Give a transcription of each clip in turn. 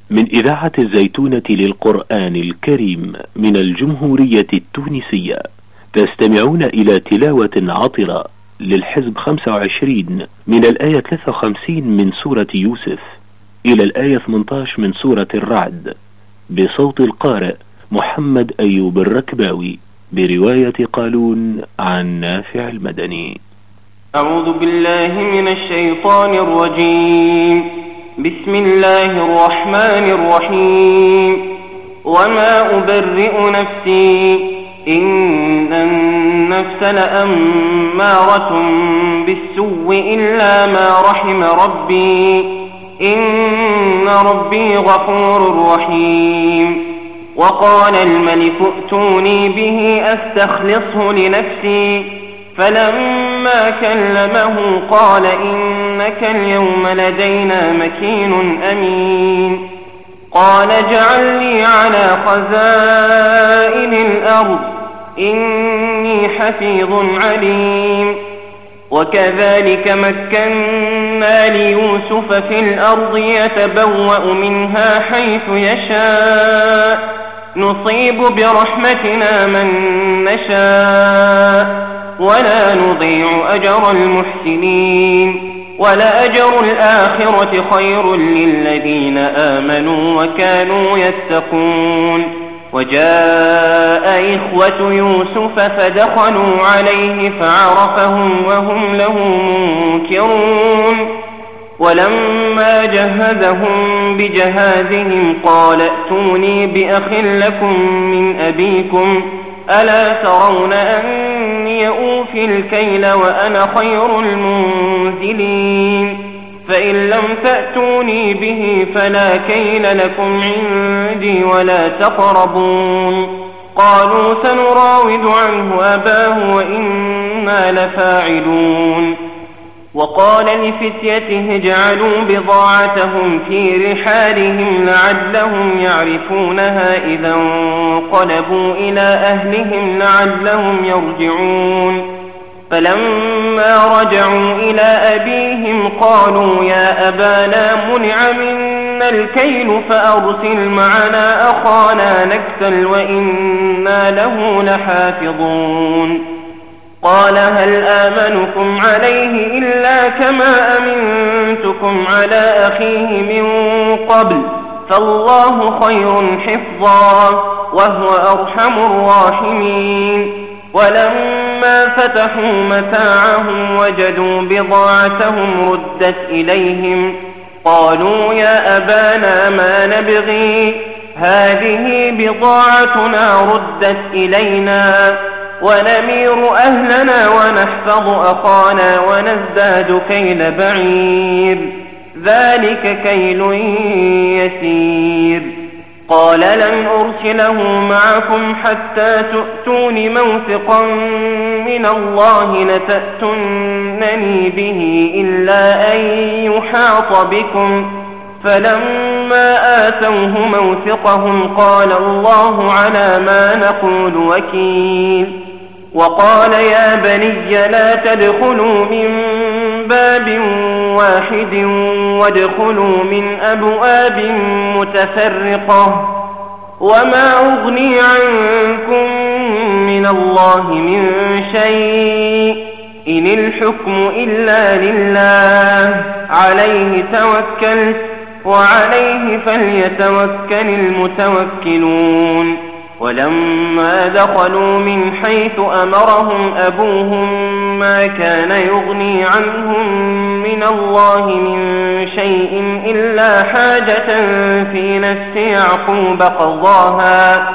من إذاعة الزيتونة للقرآن الكريم من الجمهورية التونسية. تستمعون إلى تلاوة عطرة للحزب 25 من الآية 53 من سورة يوسف إلى الآية 18 من سورة الرعد، بصوت القارئ محمد أيوب الركباوي، برواية قالون عن نافع المدني. أعوذ بالله من الشيطان الرجيم. بسم الله الرحمن الرحيم. وما أبرئ نفسي إن النفس لأمارة بالسوء إلا ما رحم ربي إن ربي غفور رحيم. وقال الملك ائتوني به أستخلصه لنفسي فلما كلمه قال إنك اليوم لدينا مكين أمين. قال اجعلني على خزائن الأرض إني حفيظ عليم. وكذلك مكنا ليوسف في الأرض يتبوأ منها حيث يشاء نصيب برحمتنا من نشاء ولا نضيع أجر المحسنين. ولأجر الآخرة خير للذين آمنوا وكانوا يتقون. وجاء إخوة يوسف فدخلوا عليه فعرفهم وهم له منكرون. ولما جهزهم بجهازهم قال ائتوني بأخ لكم من أبيكم ألا ترون أني أوفي الكيل وأنا خير المنزلين. فإن لم تأتوني به فلا كيل لكم عندي ولا تقربون. قالوا سنراود عنه أباه وإنا لفاعلون. وقال لفتيته اجعلوا بضاعتهم في رحالهم لعلهم يعرفونها إذا انقلبوا إلى أهلهم لعلهم يرجعون. فلما رجعوا إلى أبيهم قالوا يا أبانا منع منا الكيل فأرسل معنا أخانا نكتل وإنا له لحافظون. قال هل آمنكم عليه إلا كما أمنتكم على أخيه من قبل فالله خير حفظا وهو أرحم الراحمين. ولما فتحوا متاعهم وجدوا بضاعتهم ردت إليهم قالوا يا أبانا ما نبغي هذه بضاعتنا ردت إلينا ونمير أهلنا ونحفظ أخانا ونزداد كيل بعير ذلك كيل يسير. قال لن أرسله معكم حتى تؤتون موثقا من الله لتأتونني به إلا أن يحاط بكم. فلما آتوه موثقهم قال الله على ما نقول وكيل. وقال يا بني لا تدخلوا من باب واحد وادخلوا من أبواب متفرقة وما أغني عنكم من الله من شيء إن الحكم إلا لله عليه توكلت وعليه فليتوكل المتوكلون. ولما دخلوا من حيث أمرهم أبوهم ما كان يغني عنهم من الله من شيء إلا حاجة في نفس يعقوب قضاها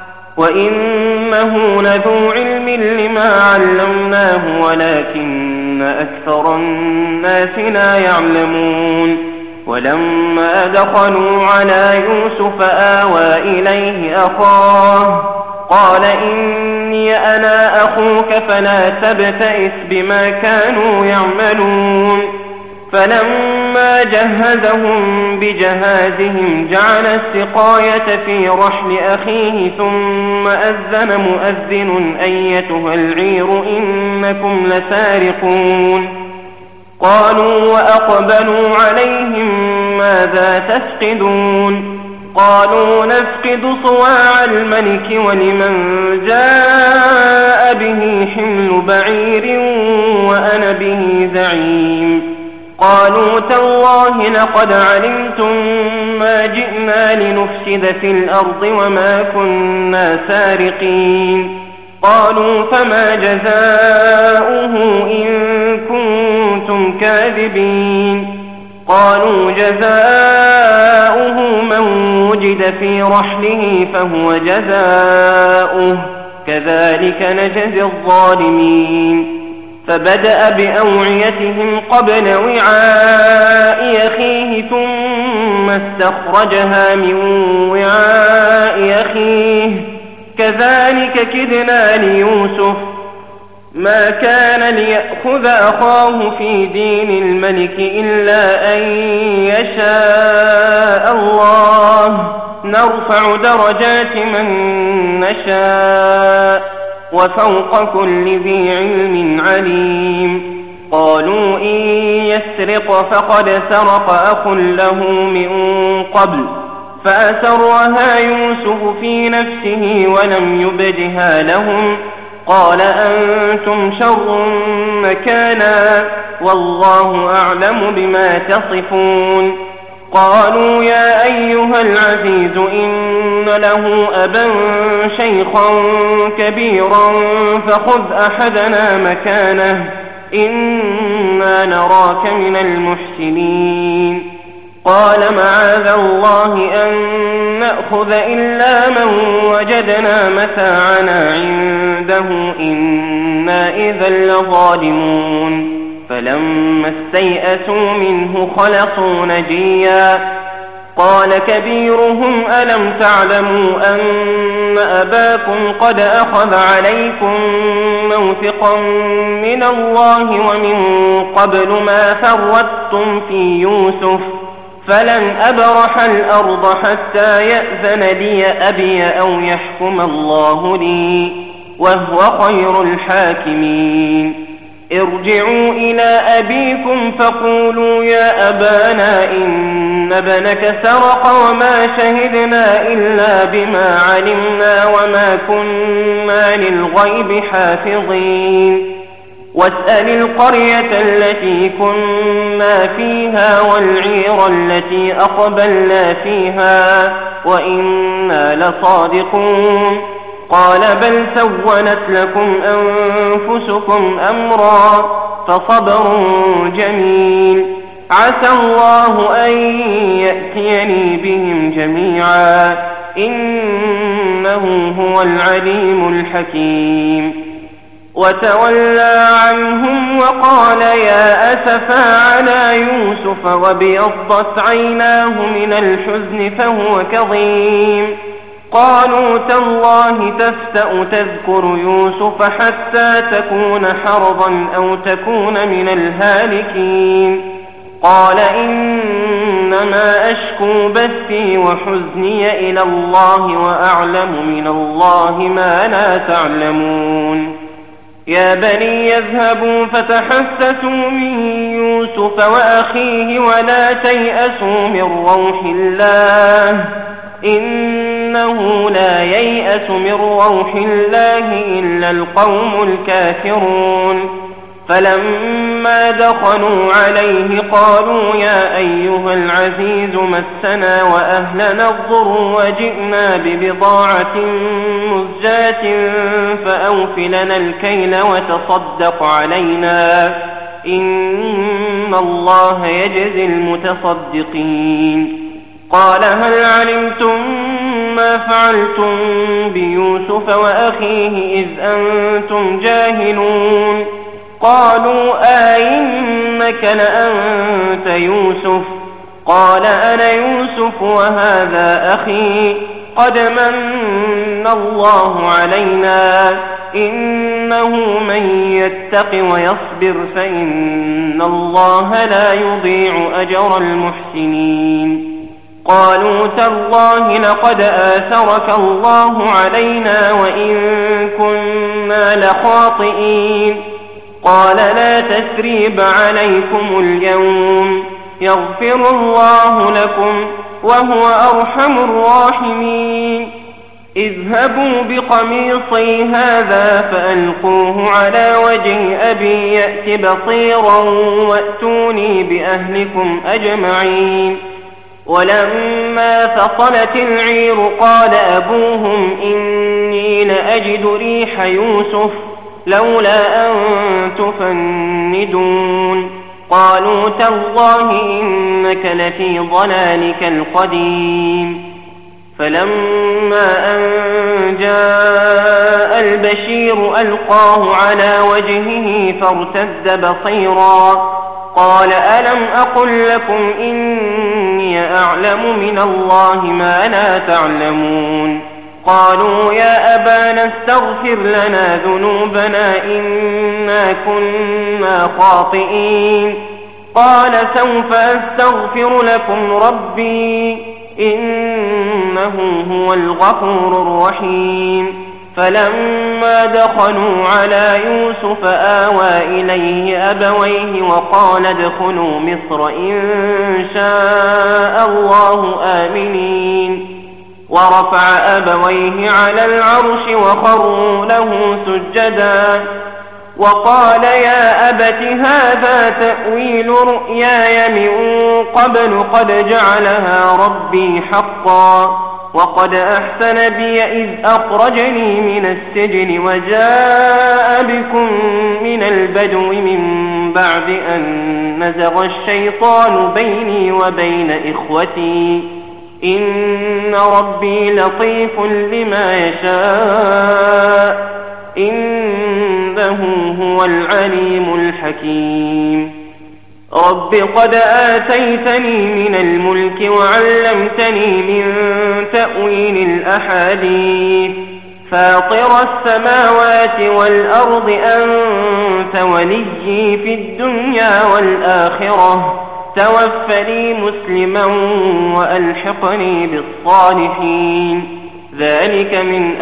وإنه لذو علم لما علمناه ولكن أكثر الناس لا يعلمون. ولما دخلوا على يوسف آوى إليه أخاه قال إني أنا أخوك فلا تبتئس بما كانوا يعملون. فلما جهزهم بجهازهم جعل السقاية في رحل أخيه ثم أذن مؤذن أيتها العير إنكم لسارقون. قالوا وأقبلوا عليهم ماذا تفقدون قالوا نفقد صواع الملك ولمن جاء به حمل بعير وأنا به زعيم. قالوا تالله لقد علمتم ما جئنا لنفسد في الأرض وما كنا سارقين. قالوا فما جزاؤه إن كنتم كاذبين. قالوا جزاؤه من وجد في رحله فهو جزاؤه كذلك نجزي الظالمين. فبدأ بأوعيتهم قبل وعاء أخيه ثم استخرجها من وعاء أخيه كذلك كدنا ليوسف ما كان ليأخذ أخاه في دين الملك إلا أن يشاء الله نرفع درجات من نشاء وفوق كل ذي علم عليم. قالوا إن يسرق فقد سرق أخ له من قبل فأسرها يوسف في نفسه ولم يبدها لهم. قال أنتم شر مكانا والله أعلم بما تصفون. قالوا يا أيها العزيز إن له أبا شيخا كبيرا فخذ أحدنا مكانه إنا نراك من المحسنين. قال معاذ الله أن نأخذ إلا من وجدنا متاعنا عنده إنا إذا لظالمون. فلما استيئسوا منه خلصوا نجيا. قال كبيرهم ألم تعلموا أن أباكم قد أخذ عليكم موثقا من الله ومن قبل ما فرطتم في يوسف فلن أبرح الأرض حتى يأذن لي أبي أو يحكم الله لي وهو خير الحاكمين. ارجعوا إلى أبيكم فقولوا يا أبانا إن ابنك سرق وما شهدنا إلا بما علمنا وما كنا للغيب حافظين. واسأل القرية التي كنا فيها والعير التي أقبلنا فيها وإنا لصادقون. قال بل سولت لكم أنفسكم أمرا فصبر جميل عسى الله أن يأتيني بهم جميعا إنه هو العليم الحكيم. وتولى عنهم وقال يا أسفا على يوسف وابيضت عيناه من الحزن فهو كظيم. قالوا تالله تفتأ تذكر يوسف حتى تكون حرضا أو تكون من الهالكين. قال إنما أشكو بثي وحزني إلى الله وأعلم من الله ما لا تعلمون. يا بني يذهبوا فتحسسوا من يوسف وأخيه ولا تيأسوا من روح الله إنه لا ييأس من روح الله إلا القوم الكافرون. فلما دخلوا عليه قالوا يا أيها العزيز مسنا وأهلنا الضر وجئنا ببضاعة مزجاة فأوف لنا الكيل وتصدق علينا إن الله يجزي المتصدقين. قال هل علمتم ما فعلتم بيوسف وأخيه إذ أنتم جاهلون؟ قالوا أئنك لأنت يوسف؟ قال أنا يوسف وهذا أخي قد من الله علينا إنه من يتق ويصبر فإن الله لا يضيع أجر المحسنين. قالوا تالله لقد آثرك الله علينا وإن كنا لخاطئين. قال لا تثريب عليكم اليوم يغفر الله لكم وهو أرحم الراحمين. اذهبوا بقميصي هذا فألقوه على وجه أبي يأت بصيرا وأتوني بأهلكم أجمعين. ولما فصلت العير قال أبوهم إني لأجد ريح يوسف لولا أن تفندون. قالوا تالله إنك لفي ضلالك القديم. فلما أن جاء البشير ألقاه على وجهه فارتد بصيرا. قال ألم أقل لكم إني أعلم من الله ما لا تعلمون. قالوا يا أبانا استغفر لنا ذنوبنا إنا كنا خاطئين. قال سوف أستغفر لكم ربي إنه هو الغفور الرحيم. فلما دخلوا على يوسف آوى إليه أبويه وقال ادخلوا مصر إن شاء الله آمنين. ورفع أبويه على العرش وخروا له سجدا. وقال يا أبت هذا تأويل رؤياي من قبل قد جعلها ربي حقا. وقد أحسن بي إذ أخرجني من السجن وجاء بكم من البدو من بعد أن نزغ الشيطان بيني وبين إخوتي إن ربي لطيف لما يشاء إنه هو العليم الحكيم. رب قد آتيتني من الملك وعلمتني من تأويل الأحاديث فاطر السماوات والأرض أنت وليي في الدنيا والآخرة توفني مسلما وألحقني بالصالحين. ذلك من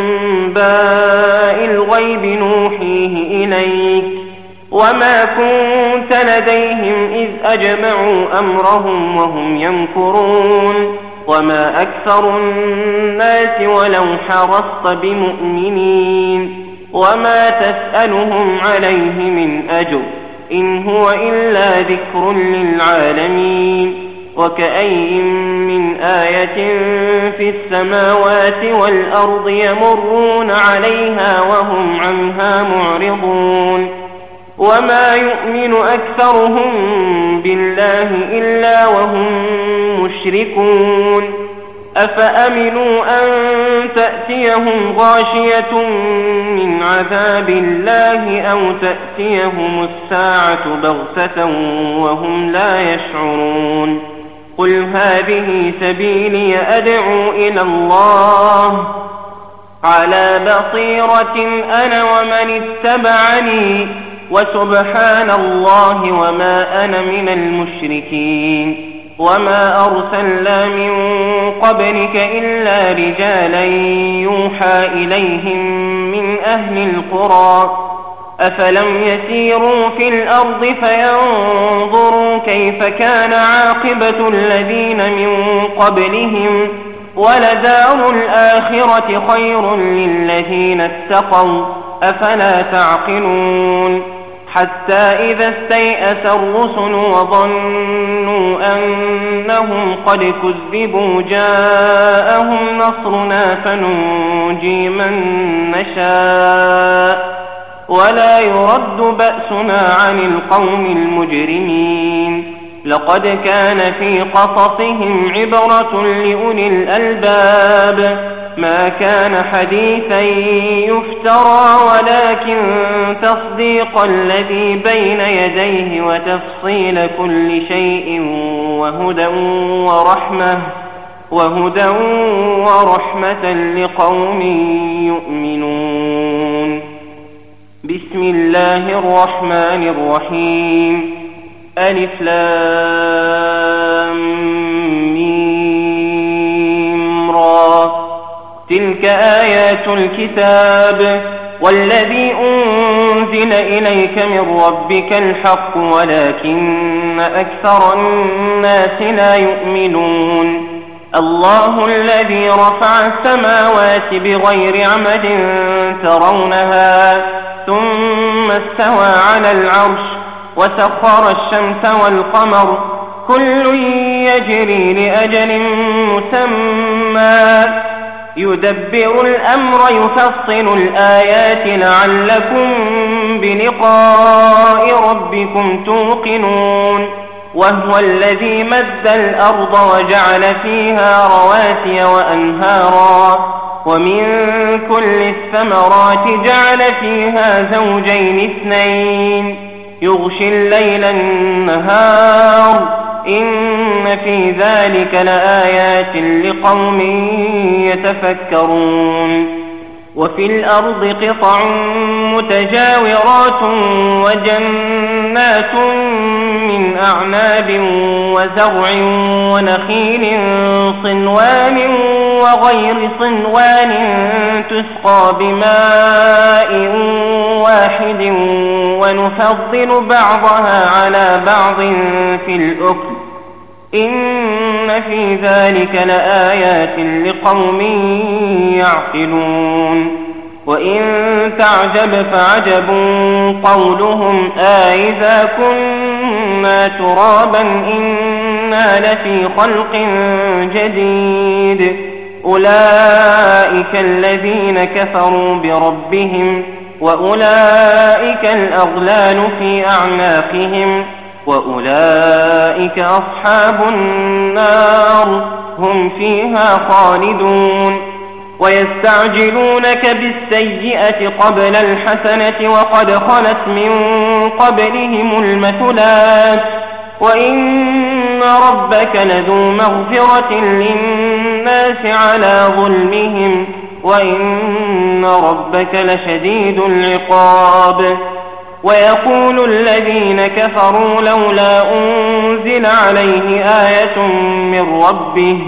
أنباء الغيب نوحيه إليك وما كنت لديهم إذ أجمعوا أمرهم وهم يمكرون. وما أكثر الناس ولو حرصت بمؤمنين وما تسألهم عليه من أجر إن هو إلا ذكر للعالمين. وكأين من آية في السماوات والأرض يمرون عليها وهم عنها معرضون. وما يؤمن أكثرهم بالله إلا وهم مشركون. أفأمنوا أن تأتيهم غاشية من عذاب الله أو تأتيهم الساعة بغتة وهم لا يشعرون. قل هذه سبيلي أدعو إلى الله على بصيرة أنا ومن اتبعني وسبحان الله وما أنا من المشركين. وما أرسلنا من قبلك إلا رجالا يوحى إليهم من أهل القرى أفلم يسيروا في الأرض فينظروا كيف كان عاقبة الذين من قبلهم ولدار الآخرة خير للذين اتقوا أفلا تعقلون. حتى إذا استيأس الرسل وظنوا أنهم قد كذبوا جاءهم نصرنا فننجي من نشاء ولا يرد بأسنا عن القوم المجرمين. لقد كان في قصصهم عبرة لأولي الألباب ما كان حديثا يفترى ولكن تصديق الذي بين يديه وتفصيل كل شيء وهدى ورحمة لقوم يؤمنون. بسم الله الرحمن الرحيم. ألف لام ميم را تلك آيات الكتاب والذي أنزل أنزل إليك من ربك الحق ولكن أكثر الناس لا يؤمنون الله الذي رفع السماوات بغير عمد ترونها ثم استوى على العرش وسخر الشمس والقمر كل يجري لأجل مسمى يدبر الأمر يفصل الآيات لعلكم بلقاء ربكم توقنون وهو الذي مد الأرض وجعل فيها رواسي وأنهارا ومن كل الثمرات جعل فيها زوجين اثنين يغشي الليل النهار إن في ذلك لآيات لقوم يتفكرون وفي الأرض قطع متجاورات وجنات من أعناب وزرع ونخيل صنوان وغير صنوان تسقى بماء واحد ونفضل بعضها على بعض في الأكل إن في ذلك لآيات لقوم يعقلون وإن تعجب فعجب قولهم أإذا كنا ترابا إنا لفي خلق جديد أولئك الذين كفروا بربهم وأولئك الأغلال في أعناقهم وأولئك أصحاب النار هم فيها خالدون ويستعجلونك بالسيئة قبل الحسنة وقد خلت من قبلهم المثلات وإن ربك لذو مغفرة للناس على ظلمهم وإن ربك لشديد العقاب ويقول الذين كفروا لولا أنزل عليه آية من ربه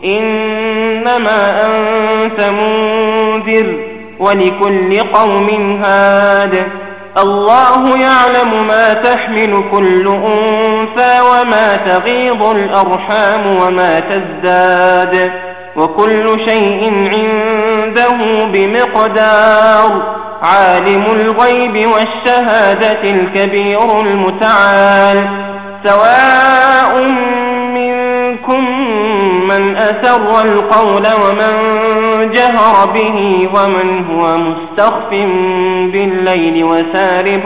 إنما أنت منذر ولكل قوم هاد الله يعلم ما تحمل كل أنثى وما تغيض الأرحام وما تزداد وكل شيء عنده بمقدار عالم الغيب والشهادة الكبير المتعال سواء منكم من أسر القول ومن جهر به ومن هو مستخف بالليل وسارب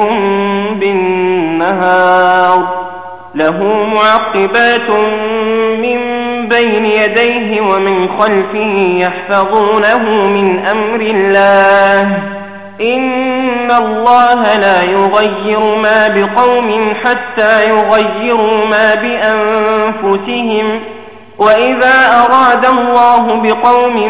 بالنهار له معقبات من بين يديه ومن خلفه يحفظونه من أمر الله إن الله لا يغير ما بقوم حتى يغيروا ما بأنفسهم وإذا أراد الله بقوم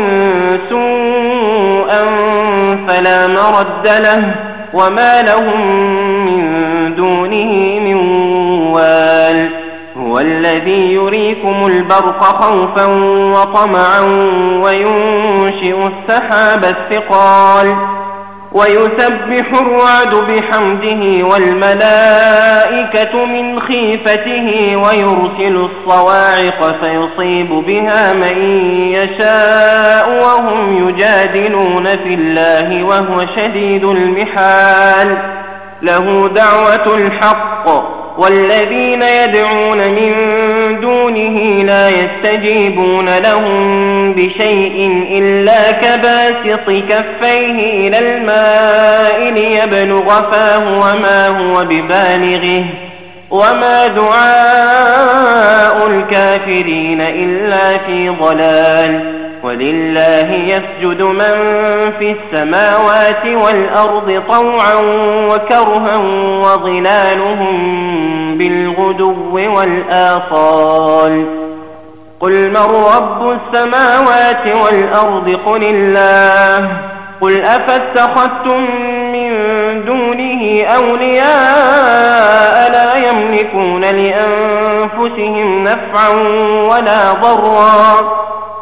سوءا فلا مرد له وما لهم من دونه من وال هو الذي يريكم البرق خوفا وطمعا وينشئ السحاب الثقال ويسبح الرعد بحمده والملائكة من خيفته ويرسل الصواعق فيصيب بها من يشاء وهم يجادلون في الله وهو شديد المحال له دعوة الحق والذين يدعون من دونه لا يستجيبون لهم بشيء إلا كباسط كفيه إلى الماء ليبلغ فاه وما هو ببالغه وما دعاء الكافرين إلا في ضلال ولله يسجد من في السماوات والأرض طوعا وكرها وظلالهم بالغدو والآصال قل من رب السماوات والأرض قل الله قل أفاتخذتم من دونه أولياء لا يملكون لأنفسهم نفعا ولا ضرا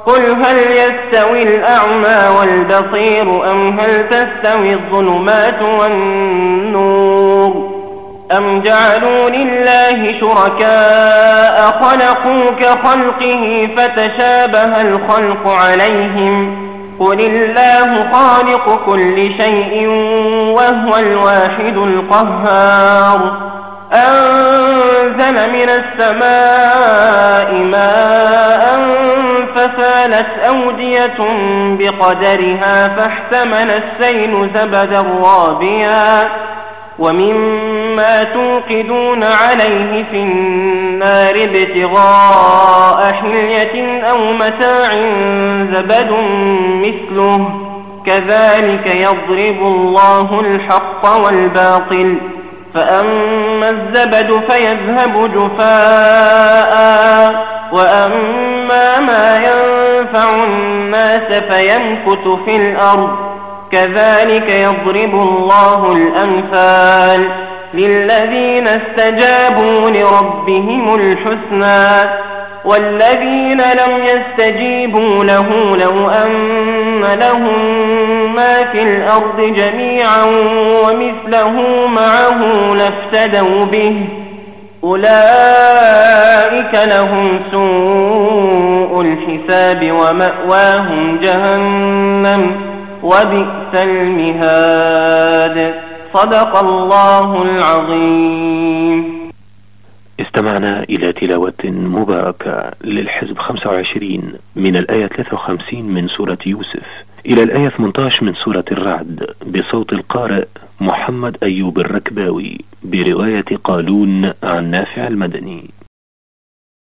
قل هل يستوي الأعمى والبصير أم هل تستوي الظلمات والنور أم جعلوا لله شركاء خلقوا كخلقه فتشابه الخلق عليهم قل الله خالق كل شيء وهو الواحد القهار أنزل من السماء ماء فسالت أودية بقدرها فاحتمل السيل زبدا رابيا ومثله توقدون عليه في النار ابتغاء حلية أو متاع زبد مثله كذلك يضرب الله الحق والباطل فأما الزبد فيذهب جفاء وأما ما ينفع الناس فيمكث في الأرض كذلك يضرب الله الأمثال للذين استجابوا لربهم الحسنى والذين لم يستجيبوا له لو أن لهم ما في الأرض جميعا ومثله معه لافتدوا به أولئك لهم سوء الحساب ومأواهم جهنم وبئس المهاد. صدق الله العظيم. استمعنا إلى تلاوة مباركة للحزب 25 من الآية 53 من سورة يوسف إلى الآية 18 من سورة الرعد بصوت القارئ محمد أيوب الركباوي برواية قالون عن نافع المدني.